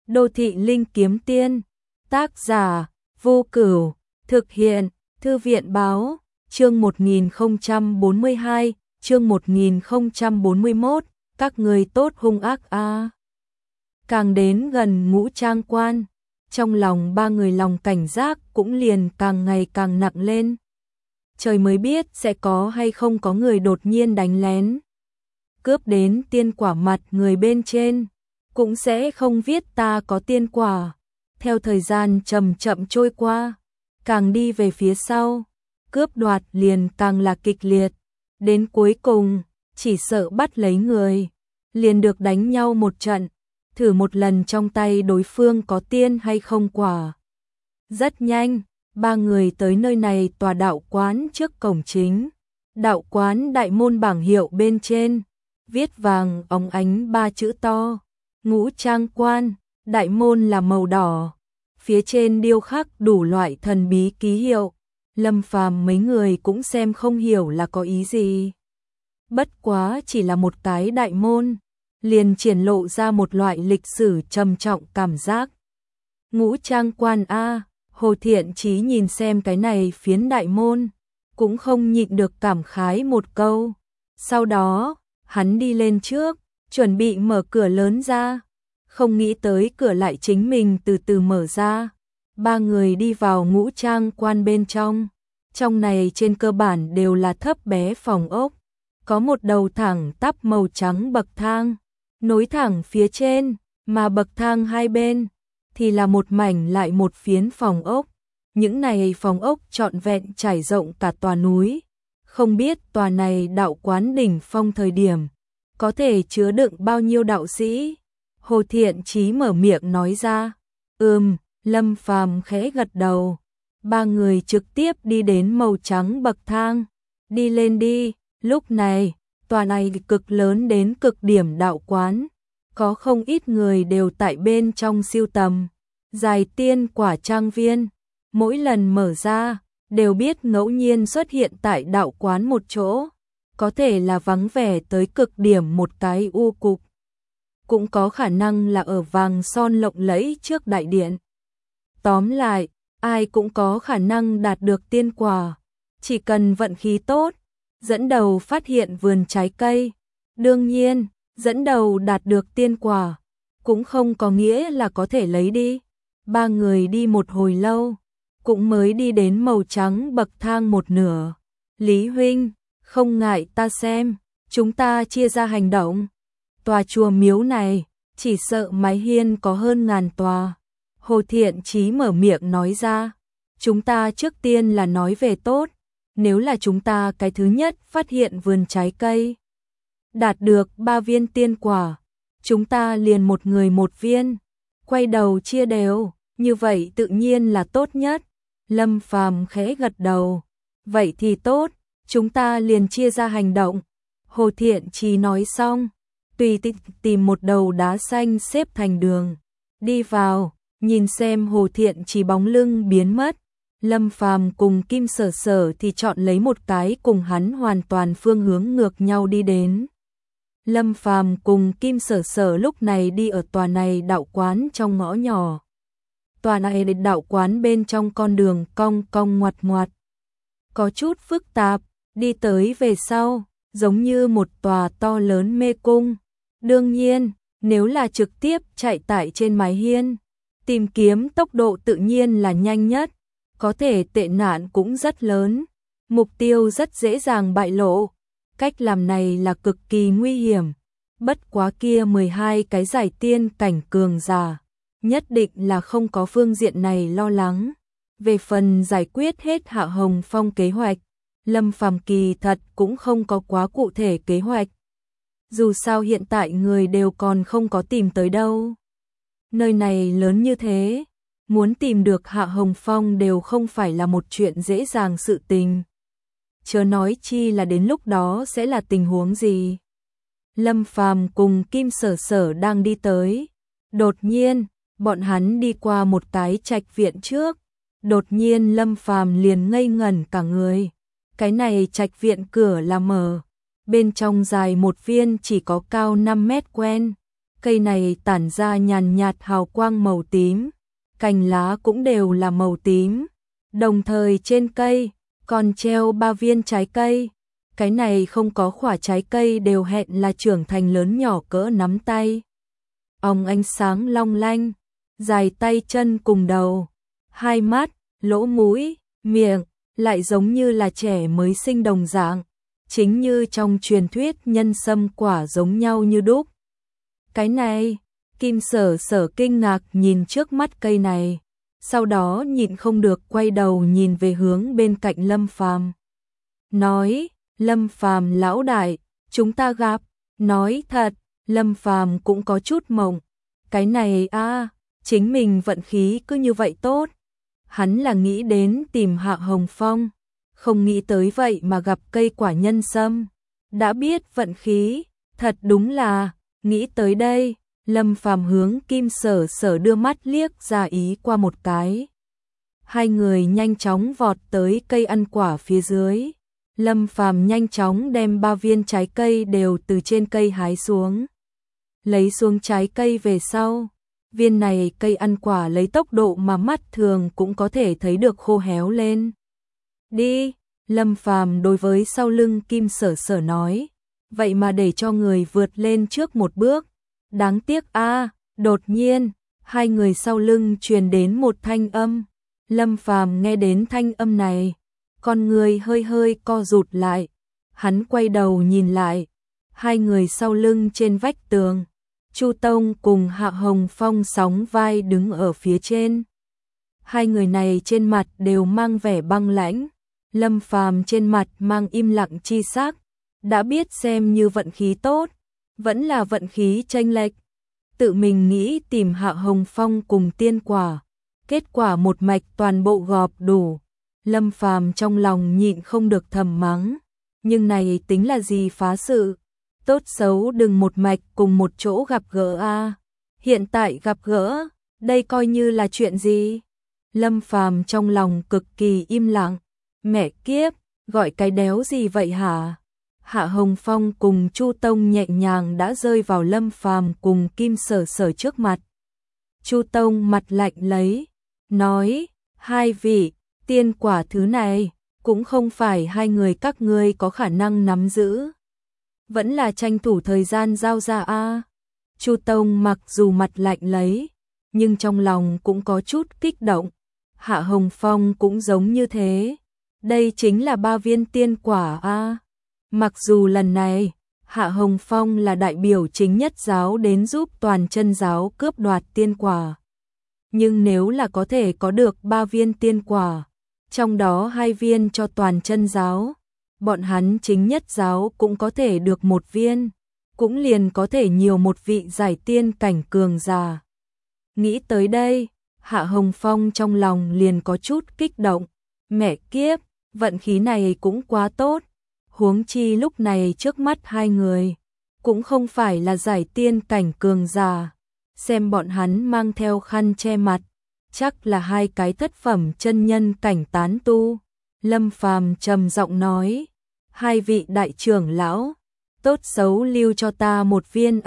Đô thị linh kiếm tiên, tác giả, Vô Cửu, thực hiện, Thư viện báo, chương 1042, chương 1041, các người tốt hung ác a. Càng đến gần Ngũ Trang Quan, trong lòng ba người lòng cảnh giác cũng liền càng ngày càng nặng lên. Trời mới biết sẽ có hay không có người đột nhiên đánh lén, cướp đến tiên quả mặt người bên trên, cũng sẽ không viết ta có tiên quả. Theo thời gian chậm chậm trôi qua, càng đi về phía sau, cướp đoạt liền càng là kịch liệt, đến cuối cùng, chỉ sợ bắt lấy người, liền được đánh nhau một trận, thử một lần trong tay đối phương có tiên hay không quả. Rất nhanh, ba người tới nơi này tòa đạo quán trước cổng chính. Đạo quán đại môn bảng hiệu bên trên, viết vàng óng ánh ba chữ to, Ngũ Trang Quan, đại môn là màu đỏ, phía trên điêu khắc đủ loại thần bí ký hiệu. Lâm Phàm mấy người cũng xem không hiểu là có ý gì. Bất quá chỉ là một cái đại môn, liền triển lộ ra một loại lịch sử trầm trọng cảm giác. Ngũ Trang Quan a, Hồ Thiện Chí nhìn xem cái này phiến đại môn, cũng không nhịn được cảm khái một câu. Sau đó, hắn đi lên trước, chuẩn bị mở cửa lớn ra, không nghĩ tới cửa lại chính mình từ từ mở ra. Ba người đi vào Ngũ Trang Quan bên trong. Trong này trên cơ bản đều là thấp bé phòng ốc, có một đầu thẳng tắp màu trắng bậc thang, nối thẳng phía trên, mà bậc thang hai bên thì là một mảnh lại một phiến phòng ốc. Những này phòng ốc trọn vẹn trải rộng cả tòa núi. Không biết tòa này đạo quán đỉnh phong thời điểm có thể chứa đựng bao nhiêu đạo sĩ. Hồ Thiện Chí mở miệng nói ra. Lâm Phàm khẽ gật đầu. Ba người trực tiếp đi đến màu trắng bậc thang. Đi lên đi. Lúc này, tòa này cực lớn đến cực điểm đạo quán, có không ít người đều tại bên trong siêu tầm dài tiên quả trang viên. Mỗi lần mở ra, đều biết ngẫu nhiên xuất hiện tại đạo quán một chỗ, có thể là vắng vẻ tới cực điểm một cái u cục, cũng có khả năng là ở vàng son lộng lẫy trước đại điện. Tóm lại, ai cũng có khả năng đạt được tiên quả, chỉ cần vận khí tốt, dẫn đầu phát hiện vườn trái cây. Đương nhiên, dẫn đầu đạt được tiên quả, cũng không có nghĩa là có thể lấy đi. Ba người đi một hồi lâu, cũng mới đi đến màu trắng bậc thang một nửa. Lý huynh, không ngại ta xem, chúng ta chia ra hành động. Tòa chùa miếu này, chỉ sợ mái hiên có hơn 1000 tòa. Hồ Thiện Chí mở miệng nói ra, chúng ta trước tiên là nói về tốt, nếu là chúng ta cái thứ nhất phát hiện vườn trái cây, đạt được 3 viên tiên quả, chúng ta liền một người một viên, quay đầu chia đều, như vậy tự nhiên là tốt nhất. Lâm Phàm khẽ gật đầu, vậy thì tốt, chúng ta liền chia ra hành động. Hồ Thiện Chí nói xong, tùy tìm một đầu đá xanh xếp thành đường, đi vào, nhìn xem Hồ Thiện Chí bóng lưng biến mất. Lâm Phàm cùng Kim Sở Sở thì chọn lấy một cái cùng hắn hoàn toàn phương hướng ngược nhau đi đến. Lâm Phàm cùng Kim Sở Sở lúc này đi ở tòa này đạo quán trong ngõ nhỏ. Tòa này đạo quán bên trong con đường cong cong ngoặt ngoặt, có chút phức tạp, đi tới về sau, giống như một tòa to lớn mê cung. Đương nhiên, nếu là trực tiếp chạy tại trên mái hiên, tìm kiếm tốc độ tự nhiên là nhanh nhất, có thể tệ nạn cũng rất lớn, mục tiêu rất dễ dàng bại lộ. Cách làm này là cực kỳ nguy hiểm, bất quá kia 12 cái giải tiên cảnh cường giả, nhất định là không có phương diện này lo lắng. Về phần giải quyết hết Hạ Hồng Phong kế hoạch, Lâm Phàm kỳ thật cũng không có quá cụ thể kế hoạch. Dù sao hiện tại người đều còn không có tìm tới đâu. Nơi này lớn như thế, muốn tìm được Hạ Hồng Phong đều không phải là một chuyện dễ dàng sự tình. Chớ nói chi là đến lúc đó sẽ là tình huống gì. Lâm Phàm cùng Kim Sở Sở đang đi tới. Đột nhiên, bọn hắn đi qua một cái trạch viện trước. Đột nhiên Lâm Phàm liền ngây ngẩn cả người. Cái này trạch viện cửa là mở. Bên trong dài một viên chỉ có cao 5 mét quen. cây này tản ra nhàn nhạt hào quang màu tím, cành lá cũng đều là màu tím, đồng thời trên cây còn treo 3 viên trái cây. Cái này không có quả trái cây đều hẹn là trưởng thành lớn nhỏ cỡ nắm tay. Ong ánh sáng long lanh, dài tay chân cùng đầu, hai mắt, lỗ mũi, miệng, lại giống như là trẻ mới sinh đồng dạng, chính như trong truyền thuyết nhân sâm quả giống nhau như đúc. Cái này, Kim Sở Sở kinh ngạc nhìn trước mắt cây này, sau đó nhịn không được quay đầu nhìn về hướng bên cạnh Lâm Phàm. Nói, Lâm Phàm lão đại, chúng ta gặp. Nói thật, Lâm Phàm cũng có chút mộng. Cái này chính mình vận khí cứ như vậy tốt. Hắn là nghĩ đến tìm Hạ Hồng Phong, không nghĩ tới vậy mà gặp cây quả nhân sâm. Đã biết vận khí, thật đúng là, nghĩ tới đây, Lâm Phàm hướng Kim Sở Sở đưa mắt liếc ra ý qua một cái. Hai người nhanh chóng vọt tới cây ăn quả phía dưới. Lâm Phàm nhanh chóng đem 3 viên trái cây đều từ trên cây hái xuống. Lấy xuống trái cây về sau, viên này cây ăn quả lấy tốc độ mà mắt thường cũng có thể thấy được khô héo lên. Đi, Lâm Phàm đối với sau lưng Kim Sở Sở nói, vậy mà để cho người vượt lên trước một bước. Đáng tiếc đột nhiên, hai người sau lưng truyền đến một thanh âm. Lâm Phàm nghe đến thanh âm này, con người hơi hơi co rụt lại. Hắn quay đầu nhìn lại, hai người sau lưng trên vách tường, Chu Tông cùng Hạ Hồng Phong sóng vai đứng ở phía trên. Hai người này trên mặt đều mang vẻ băng lãnh, Lâm Phàm trên mặt mang im lặng chi sắc, đã biết xem như vận khí tốt, vẫn là vận khí chênh lệch. Tự mình nghĩ tìm Hạ Hồng Phong cùng tiên quả, kết quả một mạch toàn bộ gọp đủ. Lâm Phàm trong lòng nhịn không được thầm mắng, nhưng này tính là gì phá sự, tốt xấu đừng một mạch cùng một chỗ gặp gỡ hiện tại gặp gỡ, đây coi như là chuyện gì? Lâm Phàm trong lòng cực kỳ im lặng, mẹ kiếp, gọi cái đéo gì vậy hả? Hạ Hồng Phong cùng Chu Tông nhẹ nhàng đã rơi vào Lâm Phàm cùng Kim Sở Sở trước mặt. Chu Tông mặt lạnh lấy, nói, hai vị, tiên quả thứ này, cũng không phải hai người các ngươi có khả năng nắm giữ. Vẫn là tranh thủ thời gian giao ra Chu Tông mặc dù mặt lạnh lấy, nhưng trong lòng cũng có chút kích động. Hạ Hồng Phong cũng giống như thế. Đây chính là 3 viên tiên quả Mặc dù lần này, Hạ Hồng Phong là đại biểu chính nhất giáo đến giúp toàn chân giáo cướp đoạt tiên quả. Nhưng nếu là có thể có được 3 viên tiên quả, trong đó 2 viên cho toàn chân giáo, bọn hắn chính nhất giáo cũng có thể được 1 viên, cũng liền có thể nhiều một vị giải tiên cảnh cường giả. Nghĩ tới đây, Hạ Hồng Phong trong lòng liền có chút kích động, mẹ kiếp, vận khí này cũng quá tốt, huống chi lúc này trước mắt hai người, cũng không phải là giải tiên cảnh cường giả, xem bọn hắn mang theo khăn che mặt, chắc là 2 cái thất phẩm chân nhân cảnh tán tu. Lâm Phàm trầm giọng nói, 2 vị đại trưởng lão, tốt xấu lưu cho ta 1 viên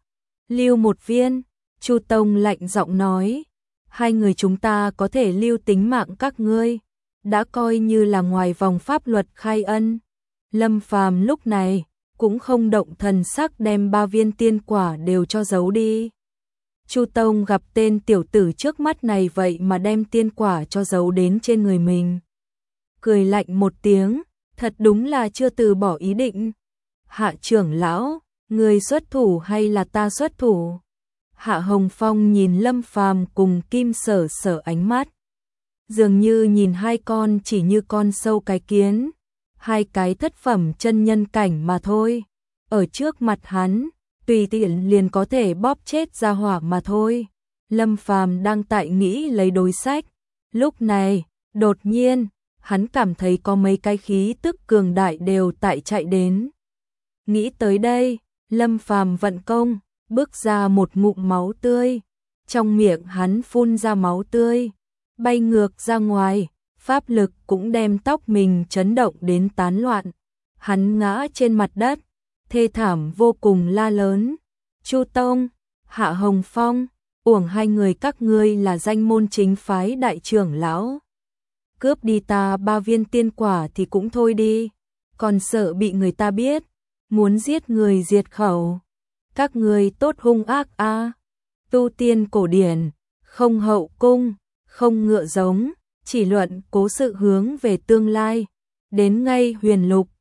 Lưu 1 viên, Chu Tông lạnh giọng nói, 2 người chúng ta có thể lưu tính mạng các ngươi, đã coi như là ngoài vòng pháp luật khai ân. Lâm Phàm lúc này cũng không động thần sắc đem 3 viên tiên quả đều cho giấu đi. Chu Tông gặp tên tiểu tử trước mắt này vậy mà đem tiên quả cho giấu đến trên người mình. Cười lạnh một tiếng, thật đúng là chưa từ bỏ ý định. Hạ trưởng lão, người xuất thủ hay là ta xuất thủ? Hạ Hồng Phong nhìn Lâm Phàm cùng Kim Sở Sở ánh mắt, dường như nhìn 2 con chỉ như con sâu cái kiến, 2 cái thất phẩm chân nhân cảnh mà thôi. Ở trước mặt hắn, tùy tiện liền có thể bóp chết ra hỏa mà thôi. Lâm Phàm đang tại nghĩ lấy đối sách. Lúc này, đột nhiên, hắn cảm thấy có mấy cái khí tức cường đại đều tại chạy đến. Nghĩ tới đây, Lâm Phàm vận công, bước ra một ngụm máu tươi. Trong miệng hắn phun ra máu tươi, bay ngược ra ngoài, pháp lực cũng đem tóc mình chấn động đến tán loạn. Hắn ngã trên mặt đất, thê thảm vô cùng la lớn, Chu Tông, Hạ Hồng Phong, uổng hai người các ngươi là danh môn chính phái đại trưởng lão. Cướp đi ta 3 viên tiên quả thì cũng thôi đi, còn sợ bị người ta biết, muốn giết người diệt khẩu. Các ngươi tốt hung ác a. Tu tiên cổ điển, không hậu cung, không ngựa giống, chỉ luận cố sự hướng về tương lai. Đến ngay huyền lục,